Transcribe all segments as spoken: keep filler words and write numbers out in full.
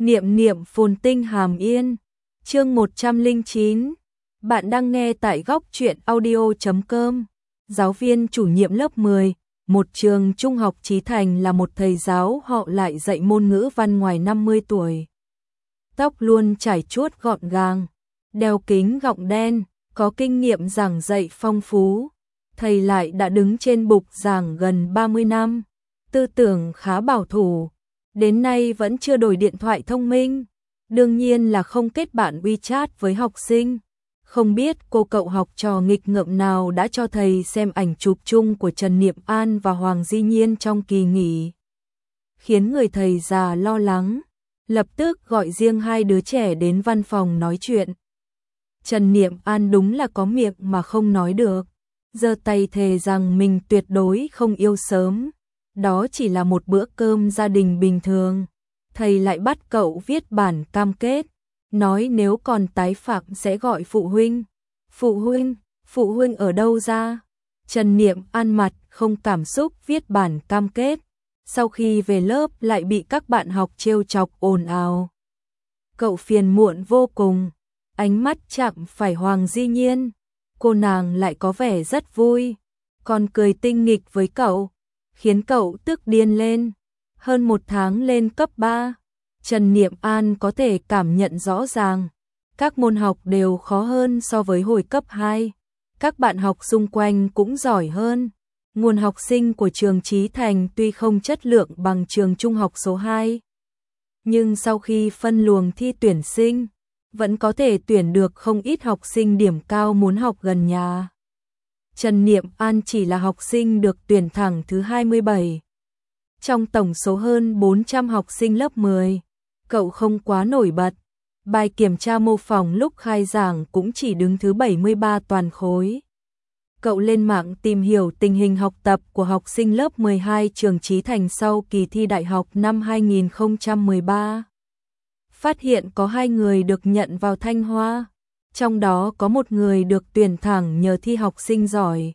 Niệm niệm phồn tinh hàm yên. Chương một trăm lẻ chín. Bạn đang nghe tại góc truyện audio chấm com. Giáo viên chủ nhiệm lớp mười, một trường trung học Chí Thành là một thầy giáo họ lại dạy môn ngữ văn ngoài năm mươi tuổi. Tóc luôn chải chuốt gọn gàng, đeo kính gọng đen, có kinh nghiệm giảng dạy phong phú. Thầy lại đã đứng trên bục giảng gần ba mươi năm, tư tưởng khá bảo thủ. Đến nay vẫn chưa đổi điện thoại thông minh, đương nhiên là không kết bạn WeChat với học sinh. Không biết cô cậu học trò nghịch ngợm nào đã cho thầy xem ảnh chụp chung của Trần Niệm An và Hoàng Di Nhiên trong kỳ nghỉ, khiến người thầy già lo lắng, lập tức gọi riêng hai đứa trẻ đến văn phòng nói chuyện. Trần Niệm An đúng là có miệng mà không nói được, giơ tay thề rằng mình tuyệt đối không yêu sớm. Đó chỉ là một bữa cơm gia đình bình thường. Thầy lại bắt cậu viết bản cam kết, nói nếu còn tái phạm sẽ gọi phụ huynh. Phụ huynh? Phụ huynh ở đâu ra? Trần Niệm An mặt không cảm xúc viết bản cam kết. Sau khi về lớp lại bị các bạn học trêu chọc ồn ào. Cậu phiền muộn vô cùng, ánh mắt chạm phải Hoàng Di Nhiên. Cô nàng lại có vẻ rất vui, còn cười tinh nghịch với cậu, khiến cậu tức điên lên. Hơn một tháng lên cấp ba, Trần Niệm An có thể cảm nhận rõ ràng, các môn học đều khó hơn so với hồi cấp hai. Các bạn học xung quanh cũng giỏi hơn. Nguồn học sinh của trường Chí Thành tuy không chất lượng bằng trường trung học số hai, nhưng sau khi phân luồng thi tuyển sinh, vẫn có thể tuyển được không ít học sinh điểm cao muốn học gần nhà. Trần Niệm An chỉ là học sinh được tuyển thẳng thứ hai mươi bảy. Trong tổng số hơn bốn trăm học sinh lớp mười, cậu không quá nổi bật. Bài kiểm tra mô phỏng lúc khai giảng cũng chỉ đứng thứ bảy mươi ba toàn khối. Cậu lên mạng tìm hiểu tình hình học tập của học sinh lớp mười hai trường Chí Thành sau kỳ thi đại học năm hai nghìn không trăm mười ba. Phát hiện có hai người được nhận vào Thanh Hoa, trong đó có một người được tuyển thẳng nhờ thi học sinh giỏi.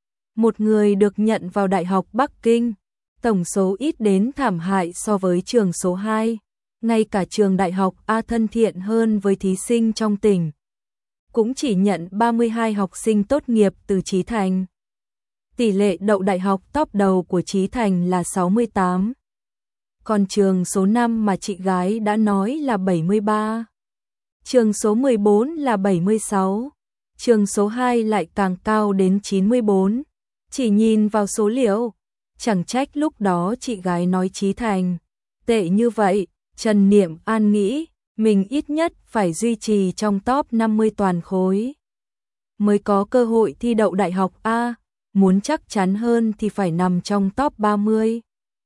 Một người được nhận vào Đại học Bắc Kinh, tổng số ít đến thảm hại so với trường số hai. Ngay cả trường Đại học A thân thiện hơn với thí sinh trong tỉnh, cũng chỉ nhận ba mươi hai học sinh tốt nghiệp từ Chí Thành. Tỷ lệ đậu đại học top đầu của Chí Thành là sáu mươi tám. Còn trường số năm mà chị gái đã nói là bảy mươi ba. Trường số mười bốn là bảy mươi sáu. Trường số hai lại càng cao đến chín mươi bốn. Chỉ nhìn vào số liệu, chẳng trách lúc đó chị gái nói Chí Thành tệ như vậy. Trần Niệm An nghĩ mình ít nhất phải duy trì trong top năm mươi toàn khối mới có cơ hội thi đậu đại học A, muốn chắc chắn hơn thì phải nằm trong top ba mươi.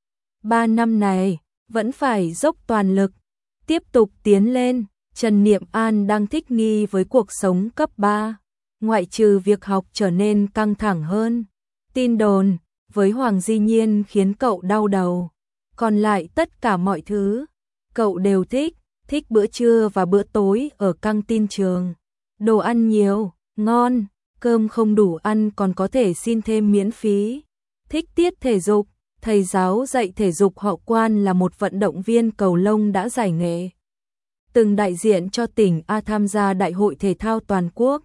Ba năm này vẫn phải dốc toàn lực, tiếp tục tiến lên. Trần Niệm An đang thích nghi với cuộc sống cấp ba, ngoại trừ việc học trở nên căng thẳng hơn. Tin đồn với Hoàng Di Nhiên khiến cậu đau đầu, còn lại tất cả mọi thứ cậu đều thích. Thích bữa trưa và bữa tối ở căng tin trường. Đồ ăn nhiều, ngon, cơm không đủ ăn còn có thể xin thêm miễn phí. Thích tiết thể dục, thầy giáo dạy thể dục họ Quan là một vận động viên cầu lông đã giải nghệ, từng đại diện cho tỉnh A tham gia Đại hội thể thao toàn quốc.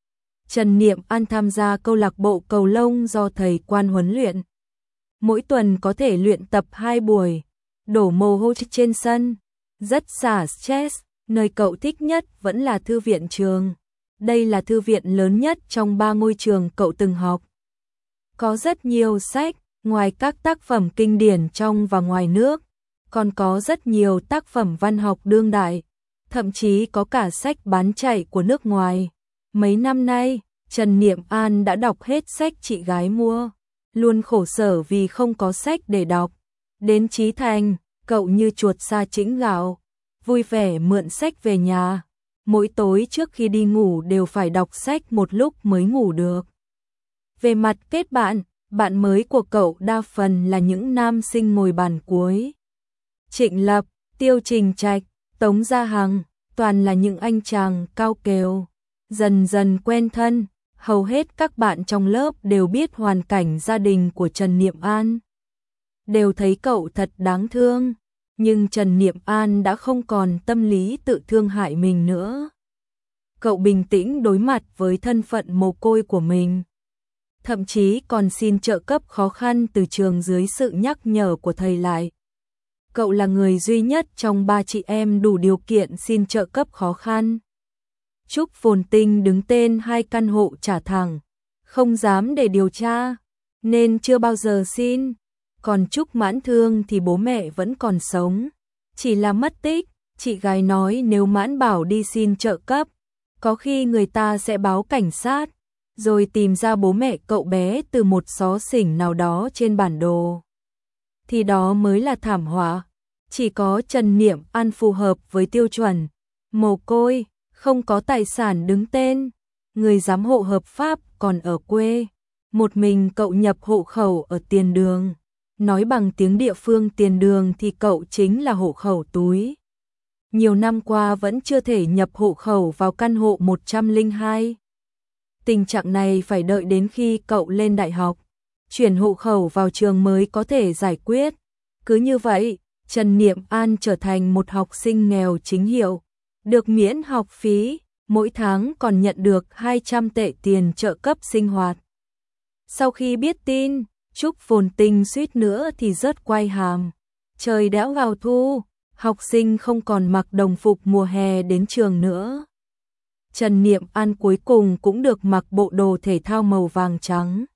Trần Niệm An tham gia câu lạc bộ cầu lông do thầy Quan huấn luyện. Mỗi tuần có thể luyện tập hai buổi, đổ mồ hôi trên sân, rất xả stress. Nơi cậu thích nhất vẫn là thư viện trường. Đây là thư viện lớn nhất trong ba ngôi trường cậu từng học. Có rất nhiều sách, ngoài các tác phẩm kinh điển trong và ngoài nước, còn có rất nhiều tác phẩm văn học đương đại, thậm chí có cả sách bán chạy của nước ngoài. Mấy năm nay, Trần Niệm An đã đọc hết sách chị gái mua, luôn khổ sở vì không có sách để đọc. Đến Chí Thành, cậu như chuột sa chĩnh gạo, vui vẻ mượn sách về nhà. Mỗi tối trước khi đi ngủ đều phải đọc sách một lúc mới ngủ được. Về mặt kết bạn, bạn mới của cậu đa phần là những nam sinh ngồi bàn cuối. Trịnh Lập, Tiêu Trình Trạch, Tống Gia Hằng, toàn là những anh chàng cao kèo. Dần dần quen thân, hầu hết các bạn trong lớp đều biết hoàn cảnh gia đình của Trần Niệm An, đều thấy cậu thật đáng thương. Nhưng Trần Niệm An đã không còn tâm lý tự thương hại mình nữa. Cậu bình tĩnh đối mặt với thân phận mồ côi của mình. Thậm chí còn xin trợ cấp khó khăn từ trường dưới sự nhắc nhở của thầy lại. Cậu là người duy nhất trong ba chị em đủ điều kiện xin trợ cấp khó khăn. Trúc Phồn Tinh đứng tên hai căn hộ trả thẳng, không dám để điều tra, nên chưa bao giờ xin. Còn Trúc Mãn Thương thì bố mẹ vẫn còn sống, chỉ là mất tích. Chị gái nói nếu Mãn Bảo đi xin trợ cấp, có khi người ta sẽ báo cảnh sát, rồi tìm ra bố mẹ cậu bé từ một xó xỉnh nào đó trên bản đồ. Thì đó mới là thảm họa. Chỉ có Trần Niệm An phù hợp với tiêu chuẩn mồ côi, không có tài sản đứng tên, người giám hộ hợp pháp còn ở quê. Một mình cậu nhập hộ khẩu ở Tiền Đường. Nói bằng tiếng địa phương Tiền Đường thì cậu chính là hộ khẩu túi. Nhiều năm qua vẫn chưa thể nhập hộ khẩu vào căn hộ một trăm lẻ hai. Tình trạng này phải đợi đến khi cậu lên đại học, chuyển hộ khẩu vào trường mới có thể giải quyết. Cứ như vậy, Trần Niệm An trở thành một học sinh nghèo chính hiệu, được miễn học phí, mỗi tháng còn nhận được hai trăm tệ tiền trợ cấp sinh hoạt. Sau khi biết tin, Trúc Phồn Tinh suýt nữa thì rớt quai hàm. Trời đã vào thu, học sinh không còn mặc đồng phục mùa hè đến trường nữa. Trần Niệm An cuối cùng cũng được mặc bộ đồ thể thao màu vàng trắng.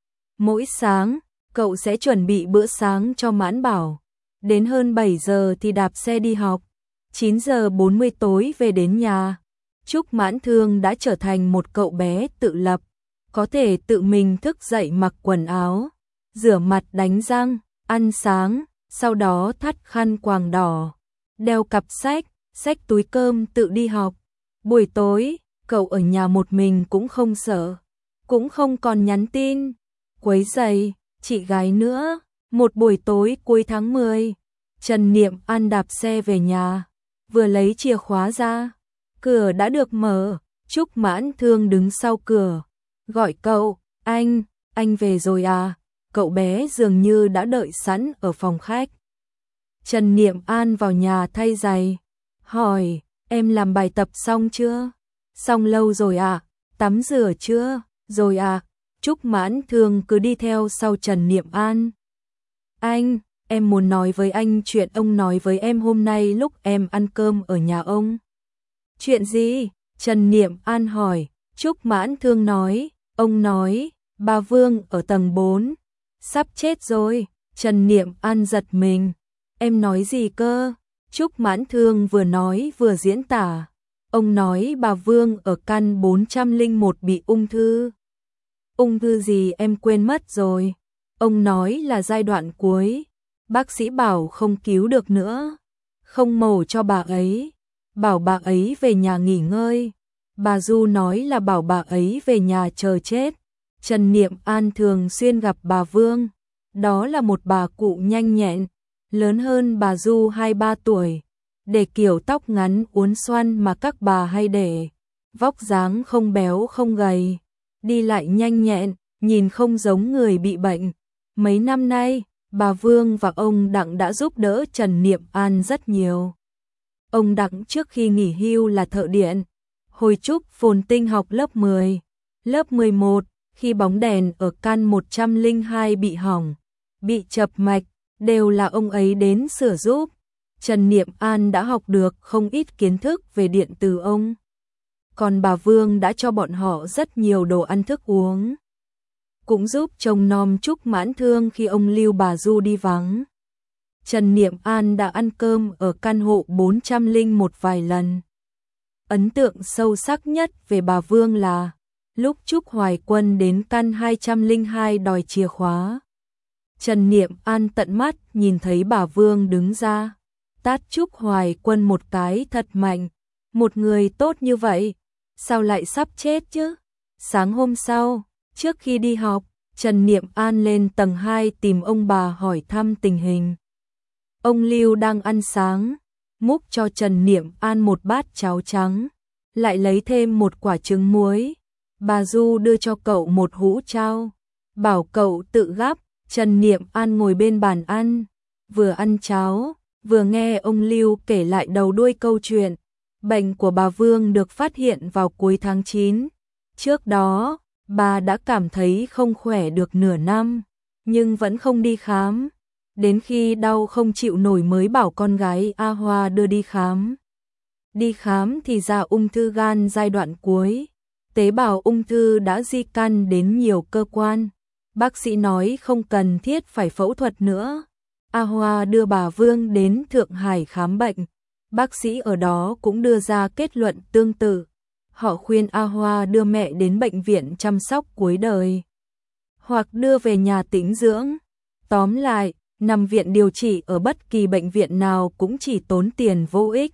Mỗi sáng, cậu sẽ chuẩn bị bữa sáng cho Mãn Bảo. Đến hơn bảy giờ thì đạp xe đi học. chín giờ bốn mươi tối về đến nhà. Trúc Mãn Thương đã trở thành một cậu bé tự lập, có thể tự mình thức dậy mặc quần áo, rửa mặt đánh răng, ăn sáng, sau đó thắt khăn quàng đỏ, đeo cặp sách, xách túi cơm tự đi học. Buổi tối, cậu ở nhà một mình cũng không sợ, cũng không còn nhắn tin, quấy rầy chị gái nữa. Một buổi tối cuối tháng mười, Trần Niệm An đạp xe về nhà, vừa lấy chìa khóa ra, cửa đã được mở. Trúc Mãn Thương đứng sau cửa, gọi cậu, anh, anh về rồi à? Cậu bé dường như đã đợi sẵn ở phòng khách. Trần Niệm An vào nhà thay giày, hỏi, em làm bài tập xong chưa? Xong lâu rồi à? Tắm rửa chưa? Rồi à? Trúc Mãn Thương cứ đi theo sau Trần Niệm An. Anh, em muốn nói với anh chuyện ông nói với em hôm nay lúc em ăn cơm ở nhà ông. Chuyện gì? Trần Niệm An hỏi. Trúc Mãn Thương nói, ông nói, bà Vương ở tầng bốn, sắp chết rồi. Trần Niệm An giật mình. Em nói gì cơ? Trúc Mãn Thương vừa nói vừa diễn tả. Ông nói bà Vương ở căn bốn trăm lẻ một bị ung thư. Ung thư gì em quên mất rồi. Ông nói là giai đoạn cuối, bác sĩ bảo không cứu được nữa, không mổ cho bà ấy, bảo bà ấy về nhà nghỉ ngơi. Bà Du nói là bảo bà ấy về nhà chờ chết. Trần Niệm An thường xuyên gặp bà Vương, đó là một bà cụ nhanh nhẹn, lớn hơn bà Du hai ba tuổi, để kiểu tóc ngắn uốn xoăn mà các bà hay để, vóc dáng không béo không gầy, đi lại nhanh nhẹn, nhìn không giống người bị bệnh. Mấy năm nay, bà Vương và ông Đặng đã giúp đỡ Trần Niệm An rất nhiều. Ông Đặng trước khi nghỉ hưu là thợ điện. Hồi Trúc Phồn Tinh học lớp mười, lớp mười một, khi bóng đèn ở căn một trăm lẻ hai bị hỏng, bị chập mạch, đều là ông ấy đến sửa giúp. Trần Niệm An đã học được không ít kiến thức về điện từ ông. Còn bà Vương đã cho bọn họ rất nhiều đồ ăn thức uống, cũng giúp trông nom Trúc Mãn Thương khi ông Lưu bà Du đi vắng. Trần Niệm An đã ăn cơm ở căn hộ bốn trăm lẻ một vài lần. Ấn tượng sâu sắc nhất về bà Vương là lúc Trúc Hoài Quân đến căn hai trăm lẻ hai đòi chìa khóa. Trần Niệm An tận mắt nhìn thấy bà Vương đứng ra, tát Trúc Hoài Quân một cái thật mạnh. Một người tốt như vậy, sao lại sắp chết chứ? Sáng hôm sau, trước khi đi học, Trần Niệm An lên tầng hai tìm ông bà hỏi thăm tình hình. Ông Lưu đang ăn sáng, múc cho Trần Niệm An một bát cháo trắng, lại lấy thêm một quả trứng muối. Bà Du đưa cho cậu một hũ chao, bảo cậu tự gắp. Trần Niệm An ngồi bên bàn ăn, vừa ăn cháo, Vừa nghe ông Lưu kể lại đầu đuôi câu chuyện, bệnh của bà Vương được phát hiện vào cuối tháng chín. Trước đó, bà đã cảm thấy không khỏe được nửa năm, nhưng vẫn không đi khám. Đến khi đau không chịu nổi mới bảo con gái A Hoa đưa đi khám. Đi khám thì ra ung thư gan giai đoạn cuối. Tế bào ung thư đã di căn đến nhiều cơ quan. Bác sĩ nói không cần thiết phải phẫu thuật nữa. A Hoa đưa bà Vương đến Thượng Hải khám bệnh. Bác sĩ ở đó cũng đưa ra kết luận tương tự. Họ khuyên A Hoa đưa mẹ đến bệnh viện chăm sóc cuối đời, hoặc đưa về nhà tĩnh dưỡng. Tóm lại, nằm viện điều trị ở bất kỳ bệnh viện nào cũng chỉ tốn tiền vô ích.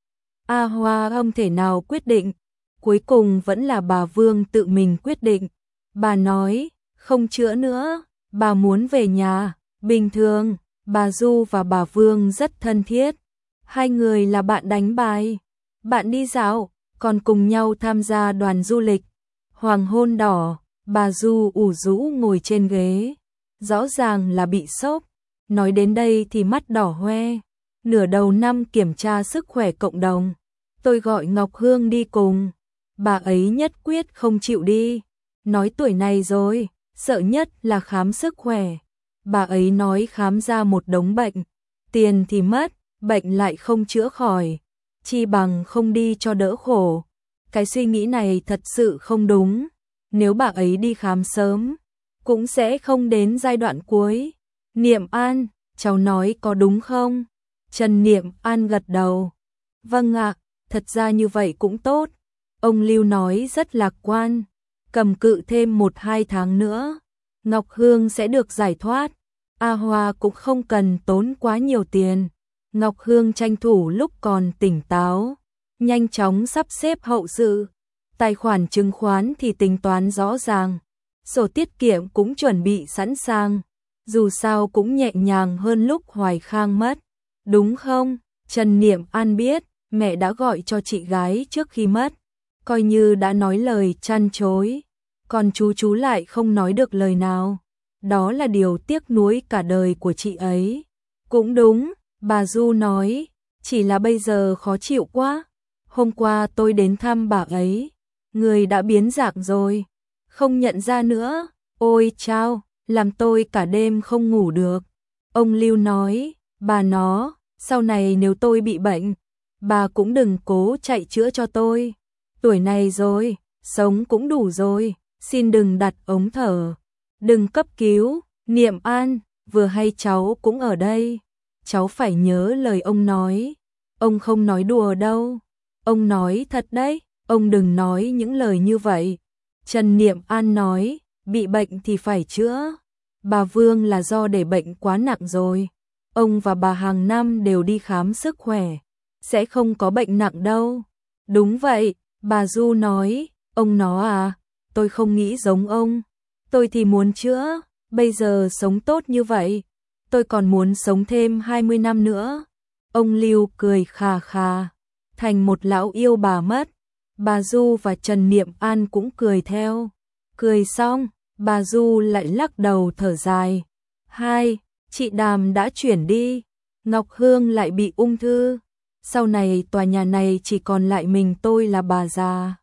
A Hoa không thể nào quyết định. Cuối cùng vẫn là bà Vương tự mình quyết định. Bà nói, không chữa nữa, bà muốn về nhà. Bình thường, bà Du và bà Vương rất thân thiết. Hai người là bạn đánh bài, bạn đi dạo, còn cùng nhau tham gia đoàn du lịch. Hoàng hôn đỏ, bà Du ủ rũ ngồi trên ghế. Rõ ràng là bị sốc. Nói đến đây thì mắt đỏ hoe. Nửa đầu năm kiểm tra sức khỏe cộng đồng. Tôi gọi Ngọc Hương đi cùng. Bà ấy nhất quyết không chịu đi. Nói tuổi này rồi, sợ nhất là khám sức khỏe. Bà ấy nói khám ra một đống bệnh. Tiền thì mất, bệnh lại không chữa khỏi. Chi bằng không đi cho đỡ khổ. Cái suy nghĩ này thật sự không đúng. Nếu bà ấy đi khám sớm, cũng sẽ không đến giai đoạn cuối. Niệm An, cháu nói có đúng không? Trần Niệm An gật đầu. Vâng ạ, thật ra như vậy cũng tốt. Ông Lưu nói rất lạc quan. Cầm cự thêm một hai tháng nữa, Ngọc Hương sẽ được giải thoát. A Hoa cũng không cần tốn quá nhiều tiền. Ngọc Hương tranh thủ lúc còn tỉnh táo, nhanh chóng sắp xếp hậu sự. Tài khoản chứng khoán thì tính toán rõ ràng. Sổ tiết kiệm cũng chuẩn bị sẵn sàng. Dù sao cũng nhẹ nhàng hơn lúc Hoài Khang mất. Đúng không? Trần Niệm An biết, mẹ đã gọi cho chị gái trước khi mất. Coi như đã nói lời chăn chối. Còn chú chú lại không nói được lời nào. Đó là điều tiếc nuối cả đời của chị ấy. Cũng đúng, bà Du nói, chỉ là bây giờ khó chịu quá. Hôm qua tôi đến thăm bà ấy, người đã biến dạng rồi, không nhận ra nữa. Ôi chao, làm tôi cả đêm không ngủ được. Ông Lưu nói, bà nó, sau này nếu tôi bị bệnh, bà cũng đừng cố chạy chữa cho tôi. Tuổi này rồi, sống cũng đủ rồi, xin đừng đặt ống thở, đừng cấp cứu. Niệm An, vừa hay cháu cũng ở đây, cháu phải nhớ lời ông nói. Ông không nói đùa đâu, ông nói thật đấy, ông đừng nói những lời như vậy. Trần Niệm An nói, bị bệnh thì phải chữa. Bà Vương là do để bệnh quá nặng rồi. Ông và bà hàng năm đều đi khám sức khỏe, sẽ không có bệnh nặng đâu. Đúng vậy, bà Du nói, ông nó à, tôi không nghĩ giống ông. Tôi thì muốn chữa, bây giờ sống tốt như vậy, tôi còn muốn sống thêm hai mươi năm nữa. Ông Lưu cười khà khà, thành một lão yêu bà mất. Bà Du và Trần Niệm An cũng cười theo. Cười xong, bà Du lại lắc đầu thở dài. Hai, chị Đàm đã chuyển đi, Ngọc Hương lại bị ung thư. Sau này tòa nhà này chỉ còn lại mình tôi là bà già.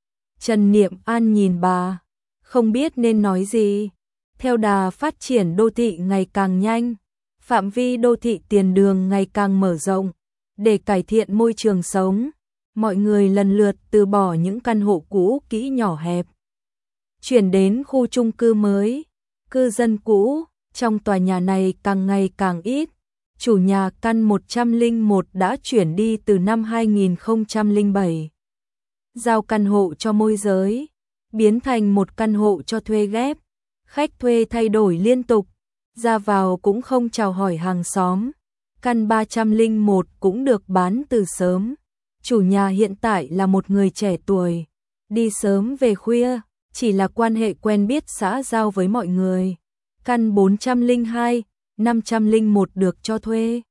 Trần Niệm An nhìn bà, không biết nên nói gì. Theo đà phát triển đô thị ngày càng nhanh, phạm vi đô thị tiền đường ngày càng mở rộng. Để cải thiện môi trường sống, mọi người lần lượt từ bỏ những căn hộ cũ kỹ nhỏ hẹp, chuyển đến khu chung cư mới. Cư dân cũ trong tòa nhà này càng ngày càng ít. Chủ nhà căn một trăm lẻ một đã chuyển đi từ năm hai nghìn không trăm lẻ bảy. Giao căn hộ cho môi giới, biến thành một căn hộ cho thuê ghép. Khách thuê thay đổi liên tục, ra vào cũng không chào hỏi hàng xóm. Căn ba trăm lẻ một cũng được bán từ sớm. Chủ nhà hiện tại là một người trẻ tuổi, đi sớm về khuya, chỉ là quan hệ quen biết xã giao với mọi người. Căn bốn trăm lẻ hai, năm trăm lẻ một được cho thuê.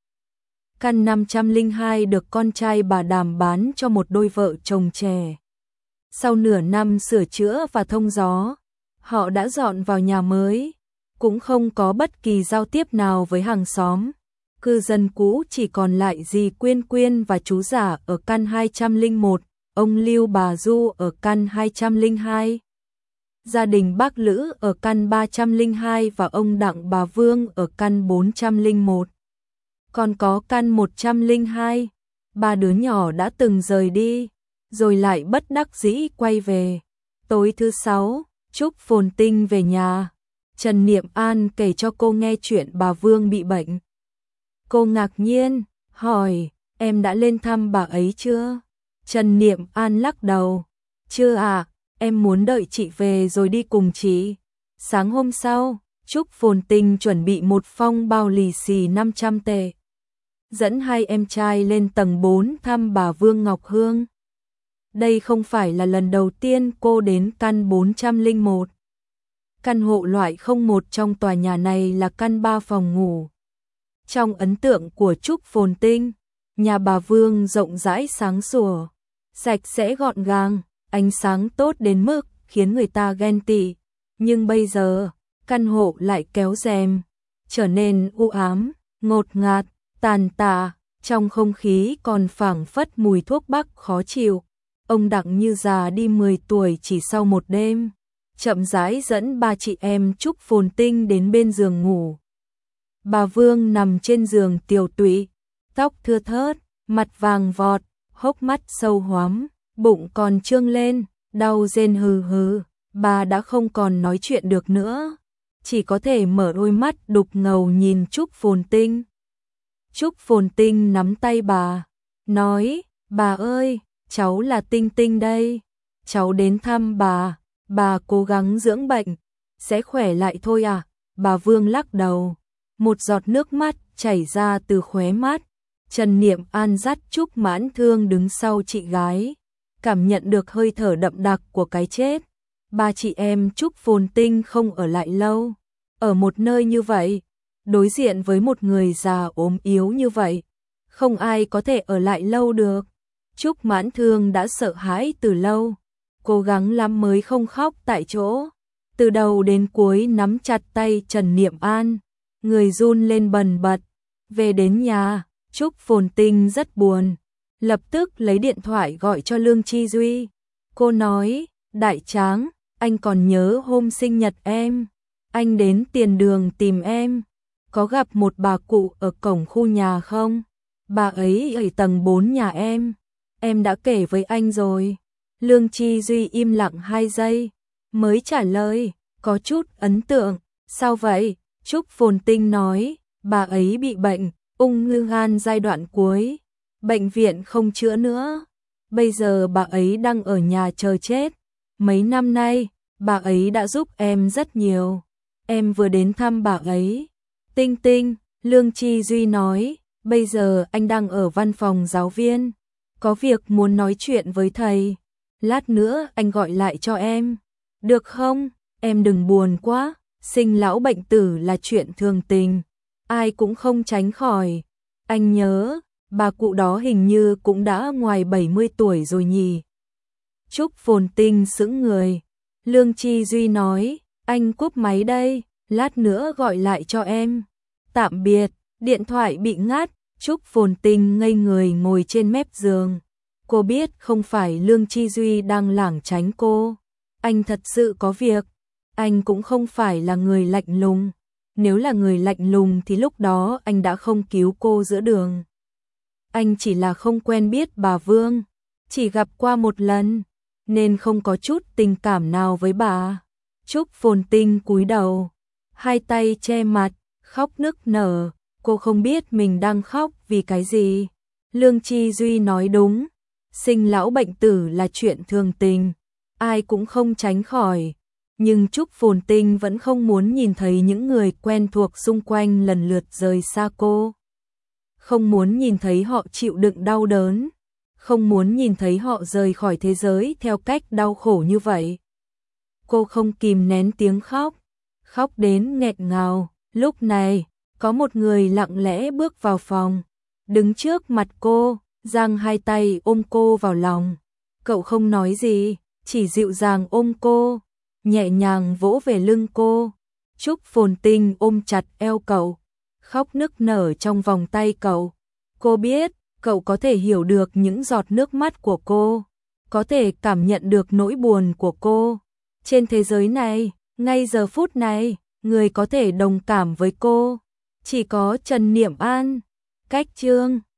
Căn năm trăm lẻ hai được con trai bà Đàm bán cho một đôi vợ chồng trẻ. Sau nửa năm sửa chữa và thông gió, họ đã dọn vào nhà mới, cũng không có bất kỳ giao tiếp nào với hàng xóm. Cư dân cũ chỉ còn lại dì Quyên Quyên và chú Giả ở căn hai trăm lẻ một, ông Lưu bà Du ở căn hai trăm lẻ hai. Gia đình bác Lữ ở căn ba trăm lẻ hai và ông Đặng bà Vương ở căn bốn trăm lẻ một. Còn có căn một trăm lẻ hai, ba đứa nhỏ đã từng rời đi, rồi lại bất đắc dĩ quay về. Tối thứ sáu, Trúc Phồn Tinh về nhà. Trần Niệm An kể cho cô nghe chuyện bà Vương bị bệnh. Cô ngạc nhiên, hỏi, em đã lên thăm bà ấy chưa? Trần Niệm An lắc đầu, chưa à, em muốn đợi chị về rồi đi cùng chị. Sáng hôm sau, Trúc Phồn Tinh chuẩn bị một phong bao lì xì năm trăm tệ. Dẫn hai em trai lên tầng bốn thăm bà Vương Ngọc Hương. Đây không phải là lần đầu tiên cô đến căn bốn trăm lẻ một. Căn hộ loại không một trong tòa nhà này là căn ba phòng ngủ. Trong ấn tượng của Trúc Phồn Tinh, nhà bà Vương rộng rãi sáng sủa, sạch sẽ gọn gàng, ánh sáng tốt đến mức khiến người ta ghen tị. Nhưng bây giờ, căn hộ lại kéo rèm, trở nên u ám, ngột ngạt, tàn tạ, trong không khí còn phảng phất mùi thuốc bắc khó chịu. Ông Đặng như già đi mười tuổi chỉ sau một đêm, chậm rãi dẫn ba chị em Trúc Phồn Tinh đến bên giường ngủ. Bà Vương nằm trên giường tiều tụy, tóc thưa thớt, mặt vàng vọt, hốc mắt sâu hoắm, bụng còn trương lên, đau rên hừ hừ. Bà đã không còn nói chuyện được nữa, chỉ có thể mở đôi mắt đục ngầu nhìn Trúc Phồn Tinh. Trúc Phồn Tinh nắm tay bà, nói, bà ơi, cháu là Tinh Tinh đây, cháu đến thăm bà, bà cố gắng dưỡng bệnh, sẽ khỏe lại thôi à? Bà Vương lắc đầu, một giọt nước mắt chảy ra từ khóe mắt. Trần Niệm An dắt Trúc Mãn Thương đứng sau chị gái, cảm nhận được hơi thở đậm đặc của cái chết. Ba chị em Trúc Phồn Tinh không ở lại lâu, ở một nơi như vậy, đối diện với một người già ốm yếu như vậy, không ai có thể ở lại lâu được. Trúc Mãn Thương đã sợ hãi từ lâu, cố gắng lắm mới không khóc tại chỗ. Từ đầu đến cuối nắm chặt tay Trần Niệm An, người run lên bần bật. Về đến nhà, Trúc Phồn Tinh rất buồn, lập tức lấy điện thoại gọi cho Lương Chi Duy. Cô nói, Đại Tráng, anh còn nhớ hôm sinh nhật em, anh đến tiền đường tìm em, có gặp một bà cụ ở cổng khu nhà không? Bà ấy ở tầng bốn nhà em, em đã kể với anh rồi. Lương Chi Duy im lặng hai giây, mới trả lời, có chút ấn tượng. Sao vậy? Trúc Phồn Tinh nói, bà ấy bị bệnh, ung thư gan giai đoạn cuối, bệnh viện không chữa nữa. Bây giờ bà ấy đang ở nhà chờ chết. Mấy năm nay, bà ấy đã giúp em rất nhiều. Em vừa đến thăm bà ấy. Tinh Tinh, Lương Chi Duy nói, bây giờ anh đang ở văn phòng giáo viên, có việc muốn nói chuyện với thầy. Lát nữa anh gọi lại cho em, được không? Em đừng buồn quá, sinh lão bệnh tử là chuyện thường tình, ai cũng không tránh khỏi. Anh nhớ, bà cụ đó hình như cũng đã ngoài bảy mươi tuổi rồi nhỉ? Trúc Phồn Tinh sững người. Lương Chi Duy nói, anh cúp máy đây, lát nữa gọi lại cho em. Tạm biệt. Điện thoại bị ngắt, Trúc Phồn Tinh ngây người ngồi trên mép giường. Cô biết không phải Lương Chi Duy đang lảng tránh cô, anh thật sự có việc. Anh cũng không phải là người lạnh lùng, nếu là người lạnh lùng thì lúc đó anh đã không cứu cô giữa đường. Anh chỉ là không quen biết bà Vương, chỉ gặp qua một lần, nên không có chút tình cảm nào với bà. Trúc Phồn Tinh cúi đầu, hai tay che mặt, khóc nức nở. Cô không biết mình đang khóc vì cái gì. Lương Chi Duy nói đúng, sinh lão bệnh tử là chuyện thường tình, ai cũng không tránh khỏi. Nhưng Trúc Phồn Tinh vẫn không muốn nhìn thấy những người quen thuộc xung quanh lần lượt rời xa cô. Không muốn nhìn thấy họ chịu đựng đau đớn, không muốn nhìn thấy họ rời khỏi thế giới theo cách đau khổ như vậy. Cô không kìm nén tiếng khóc, khóc đến nghẹn ngào. Lúc này, có một người lặng lẽ bước vào phòng, đứng trước mặt cô, giang hai tay ôm cô vào lòng. Cậu không nói gì, chỉ dịu dàng ôm cô, nhẹ nhàng vỗ về lưng cô. Trúc Phồn Tinh ôm chặt eo cậu, khóc nức nở trong vòng tay cậu. Cô biết, cậu có thể hiểu được những giọt nước mắt của cô, có thể cảm nhận được nỗi buồn của cô. Trên thế giới này, ngay giờ phút này, người có thể đồng cảm với cô, chỉ có Trần Niệm An. Cách chương